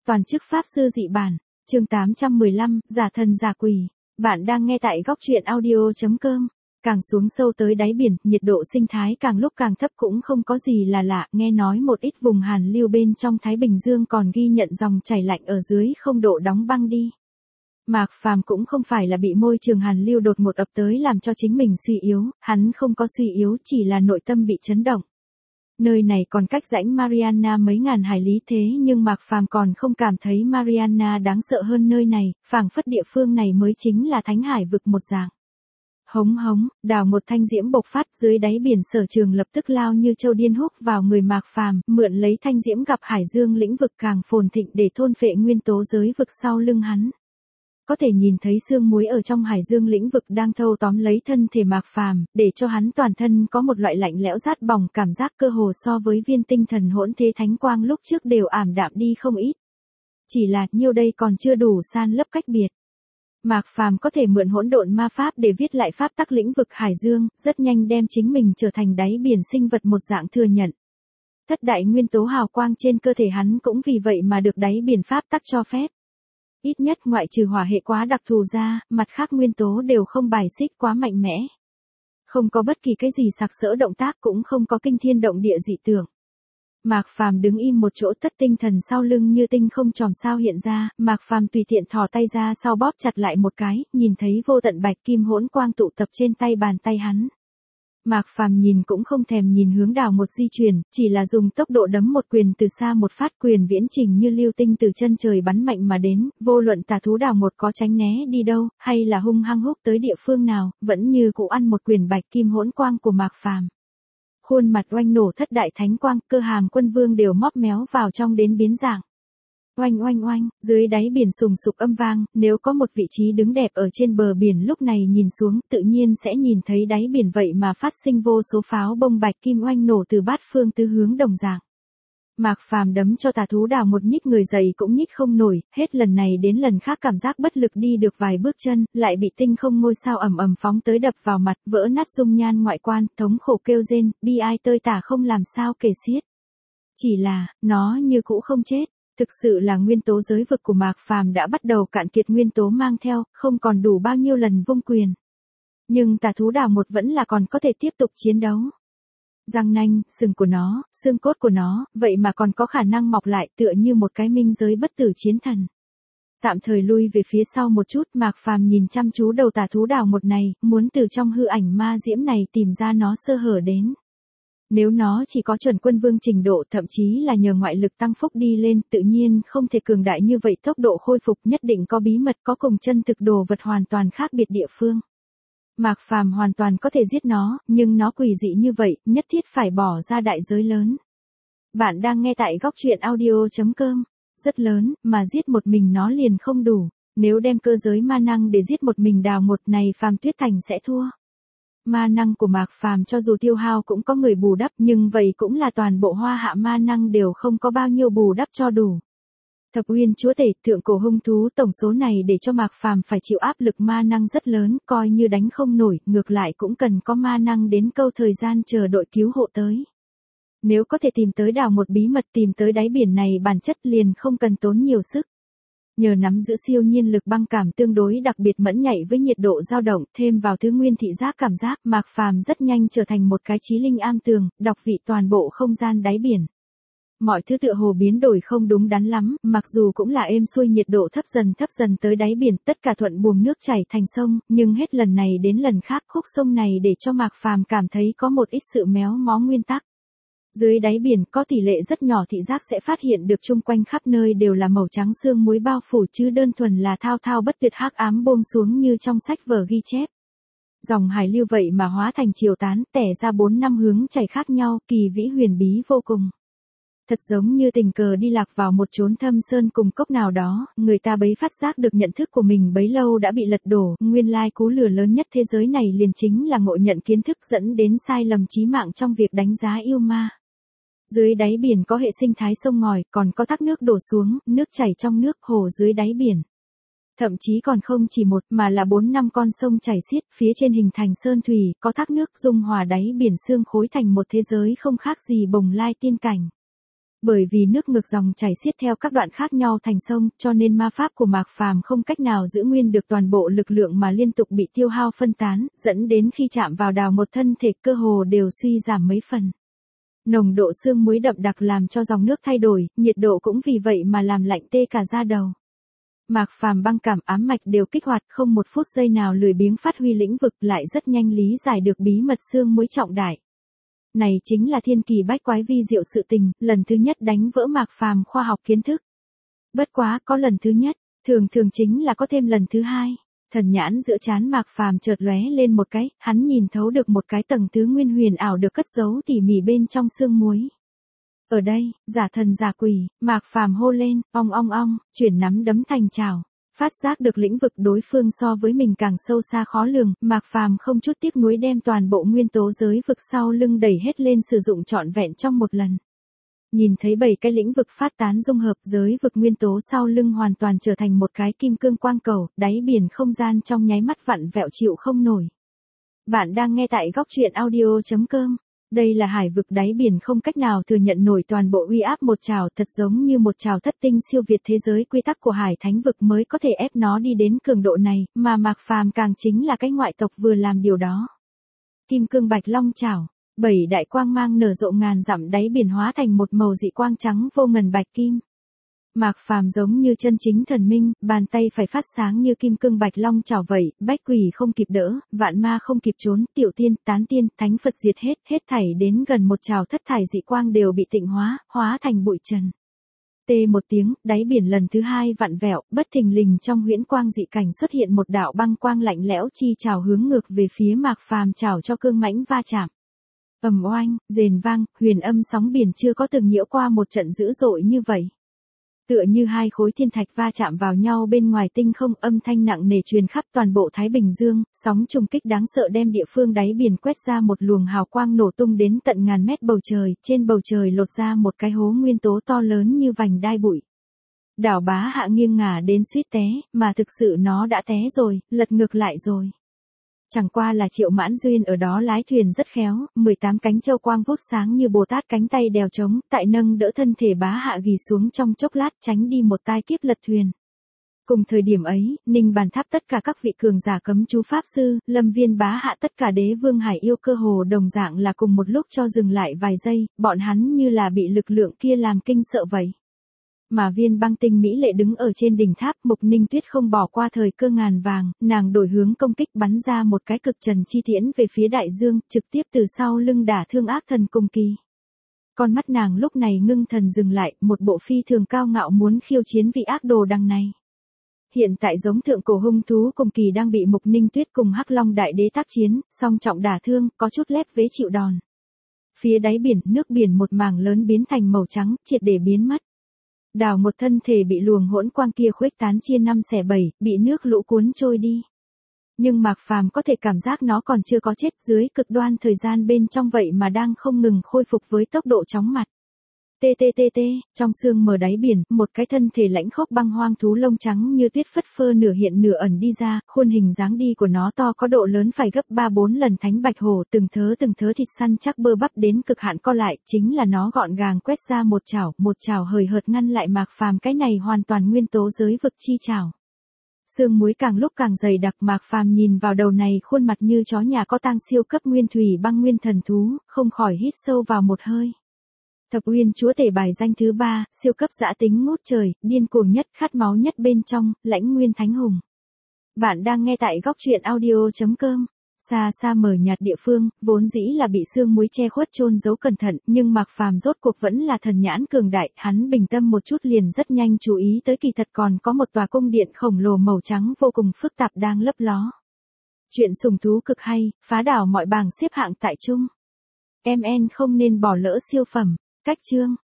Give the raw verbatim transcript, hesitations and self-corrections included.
Toàn chức pháp sư dị bản, chương tám trăm mười lăm, giả thần giả quỷ. Bạn đang nghe tại góc truyện audio.com. Càng xuống sâu tới đáy biển, nhiệt độ sinh thái càng lúc càng thấp cũng không có gì là lạ, nghe nói một ít vùng hàn lưu bên trong Thái Bình Dương còn ghi nhận dòng chảy lạnh ở dưới không độ đóng băng đi. Mạc Phàm cũng không phải là bị môi trường hàn lưu đột ngột ập tới làm cho chính mình suy yếu, hắn không có suy yếu, chỉ là nội tâm bị chấn động. Nơi này còn cách rãnh Mariana mấy ngàn hải lý, thế nhưng Mạc Phàm còn không cảm thấy Mariana đáng sợ hơn nơi này, phảng phất địa phương này mới chính là thánh hải vực một dạng. Hống hống, đào một thanh diễm bộc phát dưới đáy biển, Sở Trường lập tức lao như châu điên húc vào người Mạc Phàm, mượn lấy thanh diễm gặp hải dương lĩnh vực càng phồn thịnh để thôn phệ nguyên tố giới vực sau lưng hắn. Có thể nhìn thấy sương muối ở trong hải dương lĩnh vực đang thâu tóm lấy thân thể Mạc Phàm, để cho hắn toàn thân có một loại lạnh lẽo rát bỏng cảm giác, cơ hồ so với viên tinh thần hỗn thế thánh quang lúc trước đều ảm đạm đi không ít. Chỉ là nhiêu đây còn chưa đủ san lấp cách biệt. Mạc Phàm có thể mượn hỗn độn ma pháp để viết lại pháp tắc lĩnh vực hải dương, rất nhanh đem chính mình trở thành đáy biển sinh vật một dạng thừa nhận. Thất đại nguyên tố hào quang trên cơ thể hắn cũng vì vậy mà được đáy biển pháp tắc cho phép. Ít nhất ngoại trừ hỏa hệ quá đặc thù ra, mặt khác nguyên tố đều không bài xích quá mạnh mẽ. Không có bất kỳ cái gì sặc sỡ động tác, cũng không có kinh thiên động địa dị tưởng. Mạc Phàm đứng im một chỗ, tất tinh thần sau lưng như tinh không chòm sao hiện ra, Mạc Phàm tùy tiện thò tay ra sau bóp chặt lại một cái, nhìn thấy vô tận bạch kim hỗn quang tụ tập trên tay bàn tay hắn. Mạc Phàm nhìn cũng không thèm nhìn hướng đào một di chuyển, chỉ là dùng tốc độ đấm một quyền từ xa một phát, quyền viễn trình như lưu tinh từ chân trời bắn mạnh mà đến, vô luận tà thú đào một có tránh né đi đâu, hay là hung hăng húc tới địa phương nào, vẫn như cũ ăn một quyền bạch kim hỗn quang của Mạc Phàm. Khuôn mặt oanh nổ thất đại thánh quang, cơ hàm quân vương đều móp méo vào trong đến biến dạng. Oanh oanh oanh, dưới đáy biển sùng sục âm vang, nếu có một vị trí đứng đẹp ở trên bờ biển lúc này nhìn xuống, tự nhiên sẽ nhìn thấy đáy biển vậy mà phát sinh vô số pháo bông bạch kim oanh nổ từ bát phương tứ hướng đồng dạng. Mạc Phàm đấm cho tà thú đào một nhích người dày cũng nhích không nổi, hết lần này đến lần khác cảm giác bất lực đi được vài bước chân, lại bị tinh không ngôi sao ầm ầm phóng tới đập vào mặt, vỡ nát dung nhan ngoại quan, thống khổ kêu rên, bi ai tơi tả không làm sao kể xiết. Chỉ là, nó như cũ không chết. Thực sự là nguyên tố giới vực của Mạc Phàm đã bắt đầu cạn kiệt nguyên tố mang theo, không còn đủ bao nhiêu lần vung quyền. Nhưng tà thú đào một vẫn là còn có thể tiếp tục chiến đấu. Răng nanh, sừng của nó, xương cốt của nó, vậy mà còn có khả năng mọc lại tựa như một cái minh giới bất tử chiến thần. Tạm thời lui về phía sau một chút, Mạc Phàm nhìn chăm chú đầu tà thú đào một này, muốn từ trong hư ảnh ma diễm này tìm ra nó sơ hở đến. Nếu nó chỉ có chuẩn quân vương trình độ, thậm chí là nhờ ngoại lực tăng phúc đi lên, tự nhiên không thể cường đại như vậy, tốc độ khôi phục nhất định có bí mật, có cùng chân thực đồ vật hoàn toàn khác biệt địa phương. Mạc Phàm hoàn toàn có thể giết nó, nhưng nó quỷ dị như vậy, nhất thiết phải bỏ ra đại giới lớn. Bạn đang nghe tại góc truyện audio.com. Rất lớn, mà giết một mình nó liền không đủ. Nếu đem cơ giới ma năng để giết một mình đào một này, Phàm Tuyết Thành sẽ thua. Ma năng của Mạc Phàm cho dù tiêu hao cũng có người bù đắp, nhưng vậy cũng là toàn bộ hoa hạ ma năng đều không có bao nhiêu bù đắp cho đủ. Thập Uyên chúa tể, thượng cổ hung thú, tổng số này để cho Mạc Phàm phải chịu áp lực ma năng rất lớn, coi như đánh không nổi, ngược lại cũng cần có ma năng đến câu thời gian chờ đội cứu hộ tới. Nếu có thể tìm tới đào một bí mật, tìm tới đáy biển này bản chất liền không cần tốn nhiều sức. Nhờ nắm giữ siêu nhiên lực băng cảm tương đối đặc biệt mẫn nhạy với nhiệt độ dao động, thêm vào thứ nguyên thị giác cảm giác, Mạc Phàm rất nhanh trở thành một cái trí linh am tường, đọc vị toàn bộ không gian đáy biển. Mọi thứ tựa hồ biến đổi không đúng đắn lắm, mặc dù cũng là êm xuôi, nhiệt độ thấp dần thấp dần tới đáy biển, tất cả thuận buồm nước chảy thành sông, nhưng hết lần này đến lần khác khúc sông này để cho Mạc Phàm cảm thấy có một ít sự méo mó nguyên tắc. Dưới đáy biển có tỷ lệ rất nhỏ thị giác sẽ phát hiện được chung quanh khắp nơi đều là màu trắng sương muối bao phủ, chứ đơn thuần là thao thao bất tuyệt hắc ám buông xuống như trong sách vở ghi chép. Dòng hải lưu vậy mà hóa thành chiều tán, tẻ ra bốn năm hướng chảy khác nhau, kỳ vĩ huyền bí vô cùng. Thật giống như tình cờ đi lạc vào một chốn thâm sơn cùng cốc nào đó, người ta bấy phát giác được nhận thức của mình bấy lâu đã bị lật đổ, nguyên lai cú lừa lớn nhất thế giới này liền chính là ngộ nhận kiến thức, dẫn đến sai lầm chí mạng trong việc đánh giá yêu ma. Dưới đáy biển có hệ sinh thái sông ngòi, còn có thác nước đổ xuống, nước chảy trong nước, hồ dưới đáy biển. Thậm chí còn không chỉ một mà là bốn năm con sông chảy xiết, phía trên hình thành sơn thủy, có thác nước dung hòa đáy biển xương khối thành một thế giới không khác gì Bồng Lai tiên cảnh. Bởi vì nước ngược dòng chảy xiết theo các đoạn khác nhau thành sông, cho nên ma pháp của Mạc Phàm không cách nào giữ nguyên được toàn bộ lực lượng mà liên tục bị tiêu hao phân tán, dẫn đến khi chạm vào đào một thân thể cơ hồ đều suy giảm mấy phần. Nồng độ sương muối đậm đặc làm cho dòng nước thay đổi, nhiệt độ cũng vì vậy mà làm lạnh tê cả da đầu. Mạc Phàm băng cảm ám mạch đều kích hoạt, không một phút giây nào lười biếng phát huy lĩnh vực, lại rất nhanh lý giải được bí mật sương muối trọng đại. Này chính là thiên kỳ bách quái vi diệu sự tình, lần thứ nhất đánh vỡ Mạc Phàm khoa học kiến thức. Bất quá, có lần thứ nhất, thường thường chính là có thêm lần thứ hai. Thần nhãn giữa trán Mạc Phàm chợt lóe lên một cái, hắn nhìn thấu được một cái tầng thứ nguyên huyền ảo được cất giấu tỉ mỉ bên trong sương muối. Ở đây, giả thần giả quỷ, Mạc Phàm hô lên, ong ong ong, chuyển nắm đấm thành chảo. Phát giác được lĩnh vực đối phương so với mình càng sâu xa khó lường, Mạc Phàm không chút tiếc nuối đem toàn bộ nguyên tố giới vực sau lưng đẩy hết lên sử dụng trọn vẹn trong một lần. Nhìn thấy bảy cái lĩnh vực phát tán dung hợp, giới vực nguyên tố sau lưng hoàn toàn trở thành một cái kim cương quang cầu, đáy biển không gian trong nháy mắt vặn vẹo chịu không nổi. Bạn đang nghe tại góc truyện audio chấm com. Đây là hải vực đáy biển không cách nào thừa nhận nổi toàn bộ uy áp một trảo, thật giống như một trảo thất tinh siêu việt thế giới quy tắc của hải thánh vực mới có thể ép nó đi đến cường độ này, mà Mạc Phàm càng chính là cái ngoại tộc vừa làm điều đó. Kim cương bạch long trảo, bảy đại quang mang nở rộ ngàn dặm đáy biển hóa thành một màu dị quang trắng vô ngần bạch kim. Mạc Phàm giống như chân chính thần minh, bàn tay phải phát sáng như kim cương bạch long chảo vậy, bách quỷ không kịp đỡ, vạn ma không kịp trốn, tiểu tiên, tán tiên, thánh Phật diệt hết, hết thảy đến gần một trảo thất thải dị quang đều bị tịnh hóa, hóa thành bụi trần. Tê một tiếng, đáy biển lần thứ hai vặn vẹo, bất thình lình trong huyễn quang dị cảnh xuất hiện một đạo băng quang lạnh lẽo chi chảo hướng ngược về phía Mạc Phàm chảo cho cương mãnh va chạm. Ầm oanh, rền vang, huyền âm sóng biển chưa có từng nhiễu qua một trận dữ dội như vậy. Tựa như hai khối thiên thạch va chạm vào nhau bên ngoài tinh không, âm thanh nặng nề truyền khắp toàn bộ Thái Bình Dương, sóng trùng kích đáng sợ đem địa phương đáy biển quét ra một luồng hào quang nổ tung đến tận ngàn mét bầu trời, trên bầu trời lột ra một cái hố nguyên tố to lớn như vành đai bụi. Đảo Bá Hạ nghiêng ngả đến suýt té, mà thực sự nó đã té rồi, lật ngược lại rồi. Chẳng qua là Triệu Mãn Duyên ở đó lái thuyền rất khéo, mười tám cánh châu quang vút sáng như Bồ Tát cánh tay đèo trống, tại nâng đỡ thân thể Bá Hạ ghi xuống trong chốc lát tránh đi một tai kiếp lật thuyền. Cùng thời điểm ấy, Ninh Bàn Tháp tất cả các vị cường giả cấm chú pháp sư, Lâm Viên Bá Hạ tất cả đế vương hải yêu cơ hồ đồng dạng là cùng một lúc cho dừng lại vài giây, bọn hắn như là bị lực lượng kia làm kinh sợ vậy. Mà Viên Băng Tinh mỹ lệ đứng ở trên đỉnh tháp, Mục Ninh Tuyết không bỏ qua thời cơ ngàn vàng, nàng đổi hướng công kích bắn ra một cái cực trần chi tiễn về phía đại dương, trực tiếp từ sau lưng đả thương ác thần Cung Kỳ. Con mắt nàng lúc này ngưng thần dừng lại, một bộ phi thường cao ngạo muốn khiêu chiến vị ác đồ đằng này. Hiện tại giống thượng cổ hung thú Cung Kỳ đang bị Mục Ninh Tuyết cùng Hắc Long đại đế tác chiến, song trọng đả thương, có chút lép vế chịu đòn. Phía đáy biển, nước biển một mảng lớn biến thành màu trắng, triệt để biến mất. Đào một thân thể bị luồng hỗn quang kia khuếch tán chia năm xẻ bảy, bị nước lũ cuốn trôi đi. Nhưng Mạc Phàm có thể cảm giác nó còn chưa có chết, dưới cực đoan thời gian bên trong vậy mà đang không ngừng khôi phục với tốc độ chóng mặt. Tê tê tê tê, trong sương mờ đáy biển, một cái thân thể lãnh khốc băng hoang thú lông trắng như tuyết phất phơ nửa hiện nửa ẩn đi ra, khuôn hình dáng đi của nó to có độ lớn phải gấp ba bốn lần thánh bạch hổ, từng thớ từng thớ thịt săn chắc bơ bắp đến cực hạn co lại, chính là nó gọn gàng quét ra một chảo, một chảo hời hợt ngăn lại Mạc Phàm, cái này hoàn toàn nguyên tố giới vực chi chảo. Sương muối càng lúc càng dày đặc, Mạc Phàm nhìn vào đầu này khuôn mặt như chó nhà có tang siêu cấp nguyên thủy băng nguyên thần thú, không khỏi hít sâu vào một hơi. Thập Uyên chúa tể bài danh thứ ba, siêu cấp dã tính ngút trời, điên cuồng nhất, khát máu nhất bên trong, lãnh nguyên thánh hùng. Bạn đang nghe tại góc truyện audio chấm com. Xa xa mờ nhạt địa phương, vốn dĩ là bị sương muối che khuất chôn giấu cẩn thận, nhưng Mạc Phàm rốt cuộc vẫn là thần nhãn cường đại, hắn bình tâm một chút liền rất nhanh chú ý tới kỳ thật còn có một tòa cung điện khổng lồ màu trắng vô cùng phức tạp đang lấp ló. Chuyện sùng thú cực hay, phá đảo mọi bảng xếp hạng tại chung. Em en không nên bỏ lỡ siêu phẩm. Cách chương